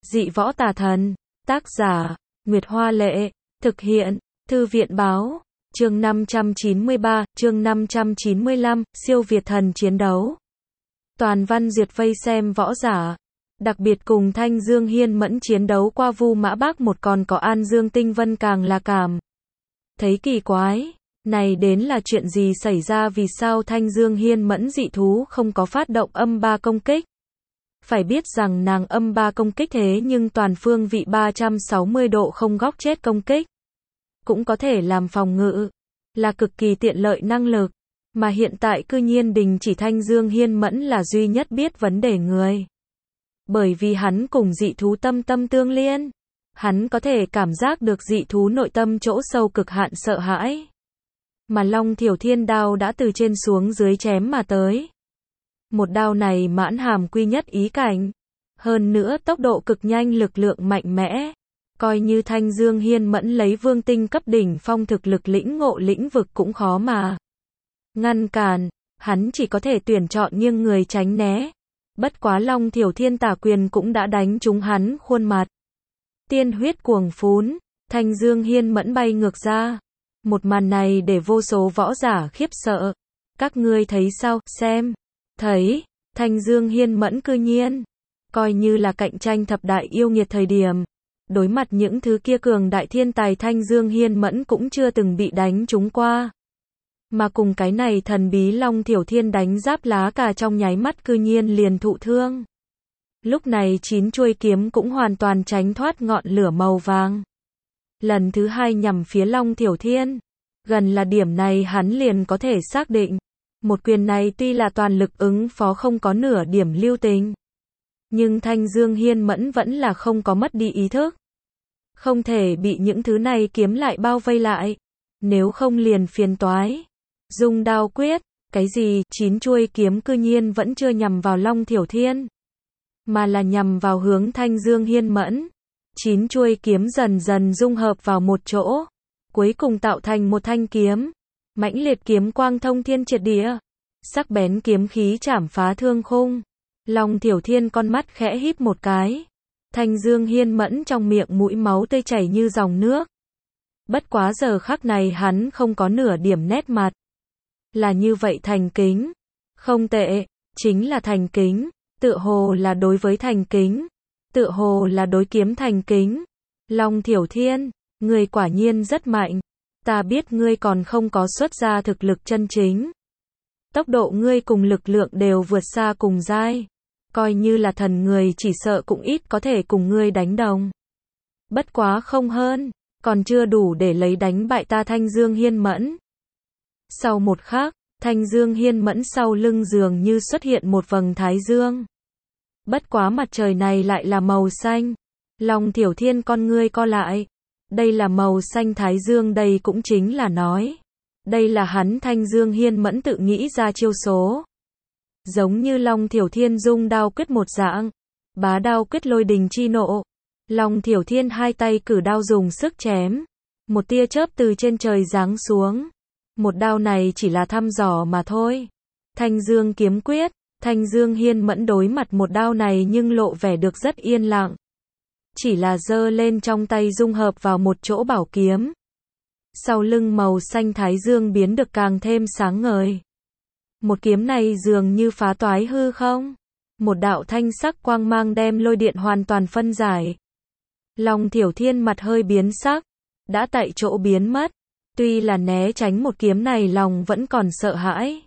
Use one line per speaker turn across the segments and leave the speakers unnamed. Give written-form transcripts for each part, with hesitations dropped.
Dị võ tà thần. Tác giả, Nguyệt Hoa Lệ. Thực hiện, Thư viện Báo. Chương 593, chương 595, siêu việt thần chiến đấu. Toàn văn duyệt vây xem võ giả. Đặc biệt cùng Thanh Dương Hiên Mẫn chiến đấu qua Vu Mã Bác một, còn có An Dương Tinh Vân càng là cảm thấy kỳ quái. Này đến là chuyện gì xảy ra, vì sao Thanh Dương Hiên Mẫn dị thú không có phát động âm ba công kích? Phải biết rằng nàng âm ba công kích thế nhưng toàn phương vị 360 độ không góc chết công kích. Cũng có thể làm phòng ngự. Là cực kỳ tiện lợi năng lực. Mà hiện tại cư nhiên đình chỉ Thanh Dương Hiên Mẫn là duy nhất biết vấn đề người. Bởi vì hắn cùng dị thú tâm tâm tương liên. Hắn có thể cảm giác được dị thú nội tâm chỗ sâu cực hạn sợ hãi. Mà Long Thiểu Thiên đao đã từ trên xuống dưới chém mà tới. Một đao này mãn hàm quy nhất ý cảnh. Hơn nữa tốc độ cực nhanh, lực lượng mạnh mẽ. Coi như Thanh Dương Hiên Mẫn lấy vương tinh cấp đỉnh phong thực lực lĩnh ngộ lĩnh vực cũng khó mà ngăn cản. Hắn chỉ có thể tuyển chọn nghiêng người tránh né. Bất quá Long Thiểu Thiên tả quyền cũng đã đánh trúng hắn khuôn mặt. Tiên huyết cuồng phún, Thanh Dương Hiên Mẫn bay ngược ra. Một màn này để vô số võ giả khiếp sợ. Các ngươi thấy sao? Xem. Thấy, Thanh Dương Hiên Mẫn cư nhiên. Coi như là cạnh tranh thập đại yêu nghiệt thời điểm. Đối mặt những thứ kia cường đại thiên tài, Thanh Dương Hiên Mẫn cũng chưa từng bị đánh trúng qua. Mà cùng cái này thần bí Long Thiểu Thiên đánh giáp lá cà trong nháy mắt cư nhiên liền thụ thương. Lúc này 9 chuôi kiếm cũng hoàn toàn tránh thoát ngọn lửa màu vàng. Lần thứ hai nhằm phía Long Thiểu Thiên. Gần là điểm này hắn liền có thể xác định. Một quyền này tuy là toàn lực ứng phó, không có nửa điểm lưu tình. Nhưng Thanh Dương Hiên Mẫn vẫn là không có mất đi ý thức. Không thể bị những thứ này kiếm lại bao vây lại. Nếu không liền phiền toái. Dùng đao quyết. Cái gì? 9 chuôi kiếm cư nhiên vẫn chưa nhằm vào Long Thiểu Thiên. Mà là nhằm vào hướng Thanh Dương Hiên Mẫn. 9 chuôi kiếm dần dần dung hợp vào một chỗ. Cuối cùng tạo thành một thanh kiếm. Mãnh liệt kiếm quang thông thiên triệt địa. Sắc bén kiếm khí chảm phá thương khung. Long Thiểu Thiên con mắt khẽ híp một cái. Thanh Dương Hiên Mẫn trong miệng mũi máu tươi chảy như dòng nước. Bất quá giờ khắc này hắn không có nửa điểm nét mặt. Là như vậy thành kính. Không tệ, chính là thành kính. Tựa hồ là đối với thành kính. Tựa hồ là đối kiếm thành kính. Long Thiểu Thiên, ngươi quả nhiên rất mạnh. Ta biết ngươi còn không có xuất ra thực lực chân chính. Tốc độ ngươi cùng lực lượng đều vượt xa cùng giai. Coi như là thần người chỉ sợ cũng ít có thể cùng ngươi đánh đồng. Bất quá không hơn, còn chưa đủ để lấy đánh bại ta Thanh Dương Hiên Mẫn. Sau một khắc, Thanh Dương Hiên Mẫn sau lưng dường như xuất hiện một vầng thái dương. Bất quá mặt trời này lại là màu xanh. Long Thiểu Thiên con ngươi co lại. Đây là màu xanh thái dương, đây cũng chính là nói. Đây là hắn Thanh Dương Hiên Mẫn tự nghĩ ra chiêu số. Giống như Long Thiểu Thiên dung đao quyết một dạng. Bá đao quyết lôi đình chi nộ. Long Thiểu Thiên hai tay cử đao dùng sức chém. Một tia chớp từ trên trời giáng xuống. Một đao này chỉ là thăm dò mà thôi. Thanh Dương kiếm quyết. Thanh Dương Hiên Mẫn đối mặt một đao này nhưng lộ vẻ được rất yên lặng. Chỉ là giơ lên trong tay dung hợp vào một chỗ bảo kiếm. Sau lưng màu xanh thái dương biến được càng thêm sáng ngời. Một kiếm này dường như phá toái hư không. Một đạo thanh sắc quang mang đem lôi điện hoàn toàn phân giải. Long Thiểu Thiên mặt hơi biến sắc. Đã tại chỗ biến mất. Tuy là né tránh một kiếm này, lòng vẫn còn sợ hãi.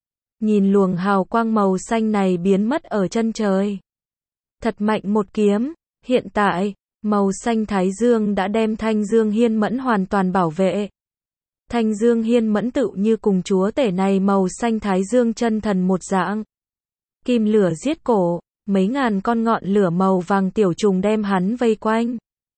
Nhìn luồng hào quang màu xanh này biến mất ở chân trời. Thật mạnh một kiếm. Hiện tại, màu xanh thái dương đã đem Thanh Dương Hiên Mẫn hoàn toàn bảo vệ. Thanh Dương Hiên Mẫn tự như cùng chúa tể này màu xanh thái dương chân thần một dạng. Kim lửa giết cổ, mấy ngàn con ngọn lửa màu vàng tiểu trùng đem hắn vây quanh.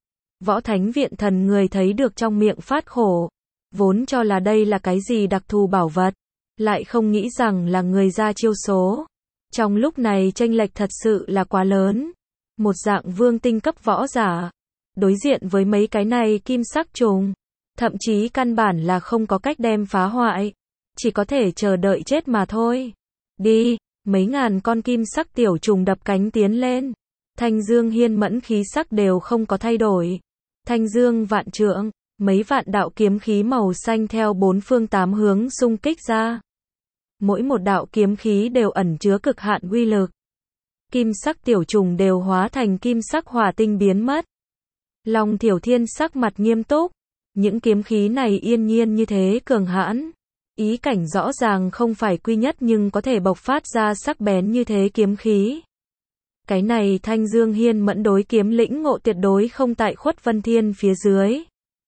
Võ Thánh Viện thần người thấy được trong miệng phát khổ. Vốn cho là đây là cái gì đặc thù bảo vật. Lại không nghĩ rằng là người ra chiêu số. Trong lúc này chênh lệch thật sự là quá lớn. Một dạng vương tinh cấp võ giả. Đối diện với mấy cái này kim sắc trùng. Thậm chí căn bản là không có cách đem phá hoại. Chỉ có thể chờ đợi chết mà thôi. Đi, mấy ngàn con kim sắc tiểu trùng đập cánh tiến lên. Thanh dương hiên mẫn khí sắc đều không có thay đổi. Thanh dương vạn trượng, mấy vạn đạo kiếm khí màu xanh theo bốn phương tám hướng xung kích ra. Mỗi một đạo kiếm khí đều ẩn chứa cực hạn uy lực. Kim sắc tiểu trùng đều hóa thành kim sắc hỏa tinh biến mất. Long Thiểu Thiên sắc mặt nghiêm túc. Những kiếm khí này yên nhiên như thế cường hãn. Ý cảnh rõ ràng không phải quy nhất nhưng có thể bộc phát ra sắc bén như thế kiếm khí. Cái này Thanh Dương Hiên mẫn đối kiếm lĩnh ngộ tuyệt đối không tại Khuất Vân Thiên phía dưới.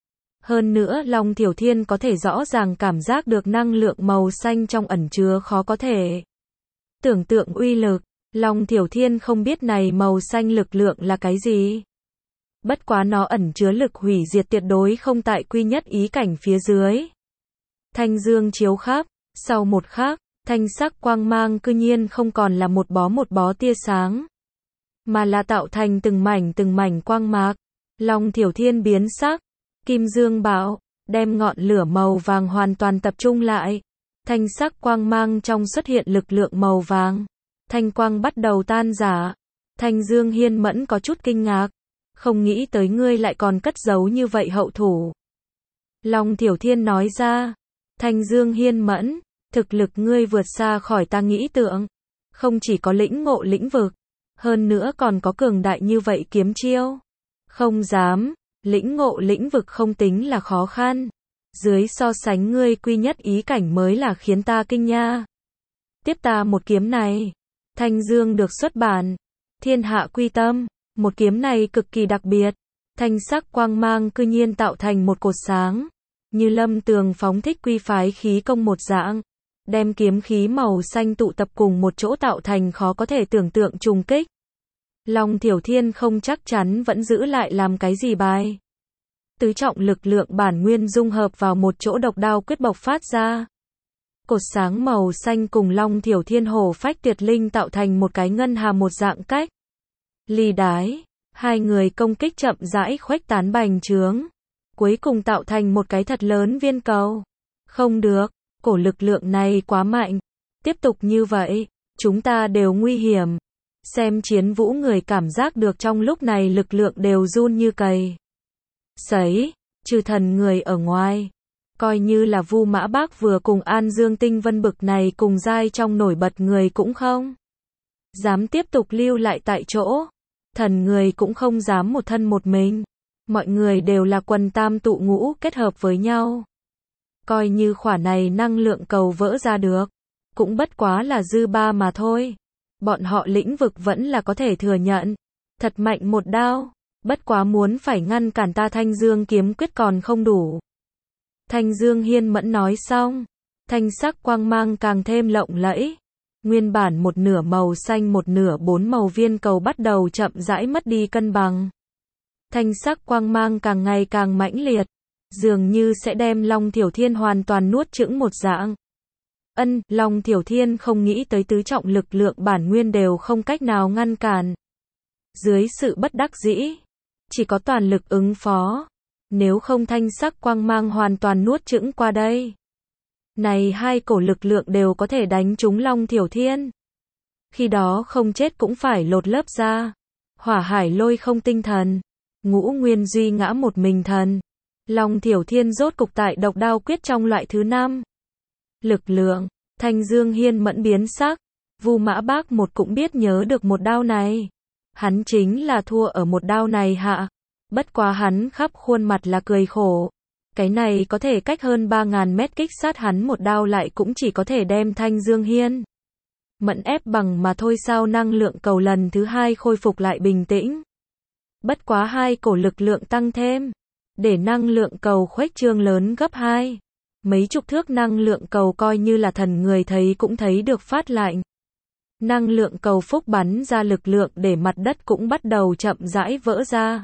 Hơn nữa Long Thiểu Thiên có thể rõ ràng cảm giác được năng lượng màu xanh trong ẩn chứa khó có thể tưởng tượng uy lực. Long Thiểu Thiên không biết này màu xanh lực lượng là cái gì. Bất quá nó ẩn chứa lực hủy diệt tuyệt đối không tại quy nhất ý cảnh phía dưới. Thanh dương chiếu khắp, sau một khắc, thanh sắc quang mang cư nhiên không còn là một bó tia sáng, mà là tạo thành từng mảnh quang mạc. Long Thiểu Thiên biến sắc, kim dương bạo, đem ngọn lửa màu vàng hoàn toàn tập trung lại. Thanh sắc quang mang trong xuất hiện lực lượng màu vàng. Thanh quang bắt đầu tan rã. Thanh Dương Hiên mẫn có chút kinh ngạc. Không nghĩ tới ngươi lại còn cất giấu như vậy hậu thủ. Long Thiểu Thiên nói ra. Thanh Dương Hiên mẫn, thực lực ngươi vượt xa khỏi ta nghĩ tượng. Không chỉ có lĩnh ngộ lĩnh vực, hơn nữa còn có cường đại như vậy kiếm chiêu. Không dám, lĩnh ngộ lĩnh vực không tính là khó khăn. Dưới so sánh ngươi quy nhất ý cảnh mới là khiến ta kinh nha. Tiếp ta một kiếm này. Thanh Dương được xuất bản. Thiên hạ quy tâm. Một kiếm này cực kỳ đặc biệt. Thanh sắc quang mang cư nhiên tạo thành một cột sáng. Như lâm tường phóng thích quy phái khí công một dạng. Đem kiếm khí màu xanh tụ tập cùng một chỗ tạo thành khó có thể tưởng tượng trùng kích. Long Thiểu Thiên không chắc chắn vẫn giữ lại làm cái gì bài. Tứ trọng lực lượng bản nguyên dung hợp vào một chỗ độc đao quyết bộc phát ra. Cột sáng màu xanh cùng Long Thiểu Thiên hổ phách tuyệt linh tạo thành một cái ngân hà một dạng cách. Ly đái, hai người công kích chậm rãi khuếch tán bành trướng. Cuối cùng tạo thành một cái thật lớn viên cầu. Không được, cổ lực lượng này quá mạnh. Tiếp tục như vậy, chúng ta đều nguy hiểm. Xem chiến vũ người cảm giác được trong lúc này lực lượng đều run như cầy sấy, trừ thần người ở ngoài. Coi như là Vu Mã Bác vừa cùng An Dương Tinh Vân bực này cùng giai trong nổi bật người cũng không dám tiếp tục lưu lại tại chỗ. Thần người cũng không dám một thân một mình. Mọi người đều là quần tam tụ ngũ kết hợp với nhau. Coi như khỏa này năng lượng cầu vỡ ra được, cũng bất quá là dư ba mà thôi. Bọn họ lĩnh vực vẫn là có thể thừa nhận. Thật mạnh một đao. Bất quá muốn phải ngăn cản ta Thanh Dương kiếm quyết còn không đủ. Thanh Dương Hiên mẫn nói xong. Thanh sắc quang mang càng thêm lộng lẫy. Nguyên bản một nửa màu xanh một nửa bốn màu viên cầu bắt đầu chậm rãi mất đi cân bằng. Thanh sắc quang mang càng ngày càng mãnh liệt. Dường như sẽ đem Long Thiểu Thiên hoàn toàn nuốt chửng một dạng. Long Thiểu Thiên không nghĩ tới tứ trọng lực lượng bản nguyên đều không cách nào ngăn cản. Dưới sự bất đắc dĩ, chỉ có toàn lực ứng phó. Nếu không thanh sắc quang mang hoàn toàn nuốt chửng qua đây. Này hai cổ lực lượng đều có thể đánh trúng Long Thiểu Thiên. Khi đó không chết cũng phải lột lớp ra. Hỏa hải lôi không tinh thần. Ngũ nguyên duy ngã một mình thần. Long Thiểu Thiên rốt cục tại độc đao quyết trong loại thứ 5. Lực lượng, Thanh Dương Hiên mẫn biến sắc. Vu Mã Bác một cũng biết nhớ được một đao này. Hắn chính là thua ở một đao này hạ. Bất quá hắn khắp khuôn mặt là cười khổ. Cái này có thể cách hơn 3.000 mét kích sát hắn một đao lại cũng chỉ có thể đem Thanh Dương Hiên mẫn ép bằng mà thôi sao. Năng lượng cầu lần thứ 2 khôi phục lại bình tĩnh. Bất quá hai cổ lực lượng tăng thêm. Để năng lượng cầu khuếch trương lớn gấp 2. Mấy chục thước năng lượng cầu coi như là thần người thấy cũng thấy được phát lạnh. Năng lượng cầu phúc bắn ra lực lượng để mặt đất cũng bắt đầu chậm rãi vỡ ra.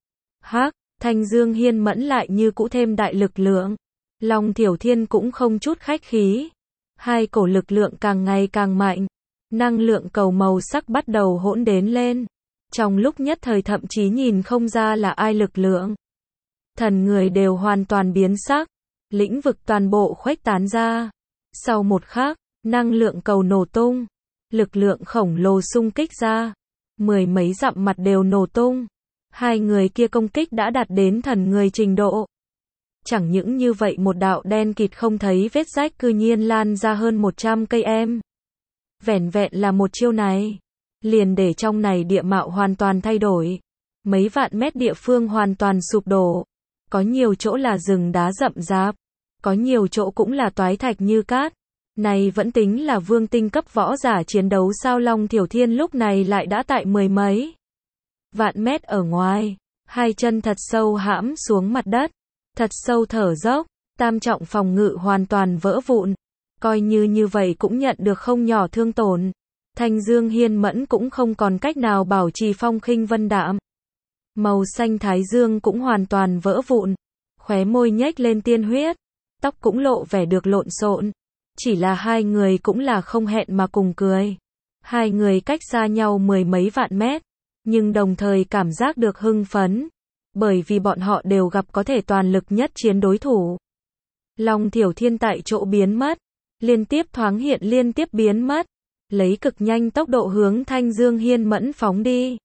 Thanh Dương Hiên mẫn lại như cũ thêm đại lực lượng. Long Thiểu Thiên cũng không chút khách khí. Hai cổ lực lượng càng ngày càng mạnh. Năng lượng cầu màu sắc bắt đầu hỗn đến lên. Trong lúc nhất thời thậm chí nhìn không ra là ai lực lượng. Thần người đều hoàn toàn biến sắc. Lĩnh vực toàn bộ khuếch tán ra. Sau một khắc, năng lượng cầu nổ tung. Lực lượng khổng lồ xung kích ra. Mười mấy dặm mặt đều nổ tung. Hai người kia công kích đã đạt đến thần người trình độ. Chẳng những như vậy một đạo đen kịt không thấy vết rách cư nhiên lan ra hơn 100 cây em. Vẻn vẹn là một chiêu này, liền để trong này địa mạo hoàn toàn thay đổi. Mấy vạn mét địa phương hoàn toàn sụp đổ. Có nhiều chỗ là rừng đá rậm rạp, có nhiều chỗ cũng là toái thạch như cát. Này vẫn tính là vương tinh cấp võ giả chiến đấu sao? Long Thiểu Thiên lúc này lại đã tại mười mấy vạn mét ở ngoài, hai chân thật sâu hãm xuống mặt đất, thật sâu thở dốc, tam trọng phòng ngự hoàn toàn vỡ vụn, coi như vậy cũng nhận được không nhỏ thương tổn. Thanh Dương Hiên Mẫn cũng không còn cách nào bảo trì phong khinh vân đạm. Màu xanh thái dương cũng hoàn toàn vỡ vụn, khóe môi nhếch lên tiên huyết, tóc cũng lộ vẻ được lộn xộn. Chỉ là hai người cũng là không hẹn mà cùng cười. Hai người cách xa nhau mười mấy vạn mét, nhưng đồng thời cảm giác được hưng phấn, bởi vì bọn họ đều gặp có thể toàn lực nhất chiến đối thủ. Long Thiểu Thiên tại chỗ biến mất, liên tiếp thoáng hiện liên tiếp biến mất, lấy cực nhanh tốc độ hướng Thanh Dương Hiên Mẫn phóng đi.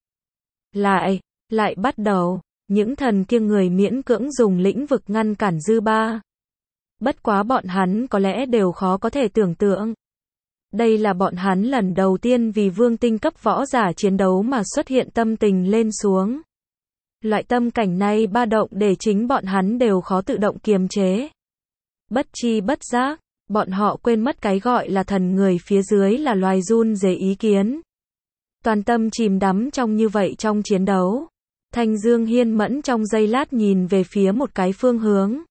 Lại bắt đầu, những thần kia người miễn cưỡng dùng lĩnh vực ngăn cản dư ba. Bất quá bọn hắn có lẽ đều khó có thể tưởng tượng. Đây là bọn hắn lần đầu tiên vì vương tinh cấp võ giả chiến đấu mà xuất hiện tâm tình lên xuống. Loại tâm cảnh này ba động để chính bọn hắn đều khó tự động kiềm chế. Bất chi bất giác, bọn họ quên mất cái gọi là thần người phía dưới là loài run rế ý kiến. Toàn tâm chìm đắm trong như vậy trong chiến đấu. Thanh Dương Hiên Mẫn trong giây lát nhìn về phía một cái phương hướng.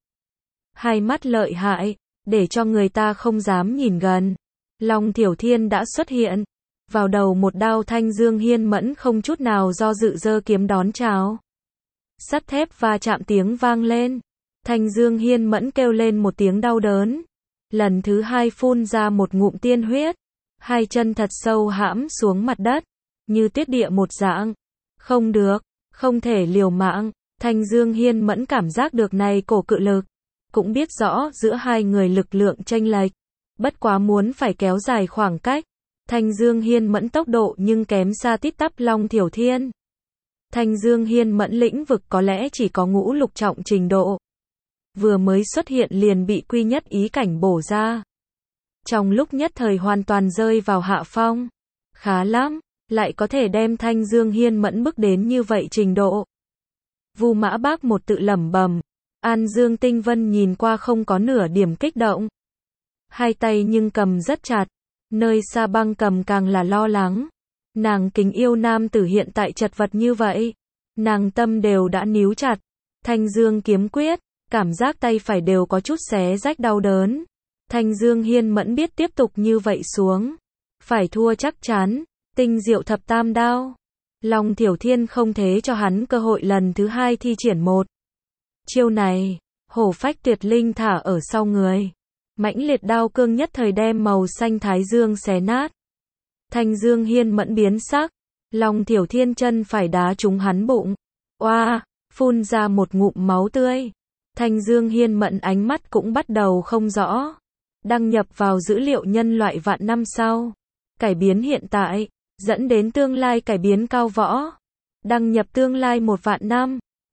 Hai mắt lợi hại, để cho người ta không dám nhìn gần. Long Thiểu Thiên đã xuất hiện. Vào đầu một đao Thanh Dương Hiên Mẫn không chút nào do dự giơ kiếm đón chào. Sắt thép va chạm tiếng vang lên. Thanh Dương Hiên Mẫn kêu lên một tiếng đau đớn. Lần thứ hai phun ra một ngụm tiên huyết. Hai chân thật sâu hãm xuống mặt đất, như tuyết địa một dạng. Không được, không thể liều mạng. Thanh Dương Hiên Mẫn cảm giác được này cổ cự lực. Cũng biết rõ giữa hai người lực lượng chênh lệch. Bất quá muốn phải kéo dài khoảng cách. Thanh Dương Hiên Mẫn tốc độ nhưng kém xa tít tắp Long Thiểu Thiên. Thanh Dương Hiên Mẫn lĩnh vực có lẽ chỉ có ngũ lục trọng trình độ. Vừa mới xuất hiện liền bị quy nhất ý cảnh bổ ra. Trong lúc nhất thời hoàn toàn rơi vào hạ phong. Khá lắm, lại có thể đem Thanh Dương Hiên Mẫn bước đến như vậy trình độ. Vu Mã Bác một tự lẩm bẩm. An Dương Tinh Vân nhìn qua không có nửa điểm kích động. Hai tay nhưng cầm rất chặt. Nơi Sa Băng cầm càng là lo lắng. Nàng kính yêu nam tử hiện tại chật vật như vậy. Nàng tâm đều đã níu chặt. Thanh Dương kiếm quyết, cảm giác tay phải đều có chút xé rách đau đớn. Thanh Dương Hiên Mẫn biết tiếp tục như vậy xuống, phải thua chắc chắn. Tinh diệu thập tam đao. Long Thiểu Thiên không thế cho hắn cơ hội lần thứ hai thi triển một chiêu này. Hổ phách tuyệt linh thả ở sau người. Mãnh liệt đao cương nhất thời đem màu xanh thái dương xé nát. Thanh Dương Hiên Mẫn biến sắc. Long Thiểu Thiên chân phải đá trúng hắn bụng. Oa, phun ra một ngụm máu tươi. Thanh Dương Hiên Mẫn ánh mắt cũng bắt đầu không rõ. Đăng nhập vào dữ liệu nhân loại vạn năm sau. Cải biến hiện tại, dẫn đến tương lai cải biến cao võ. Đăng nhập tương lai 1 vạn năm.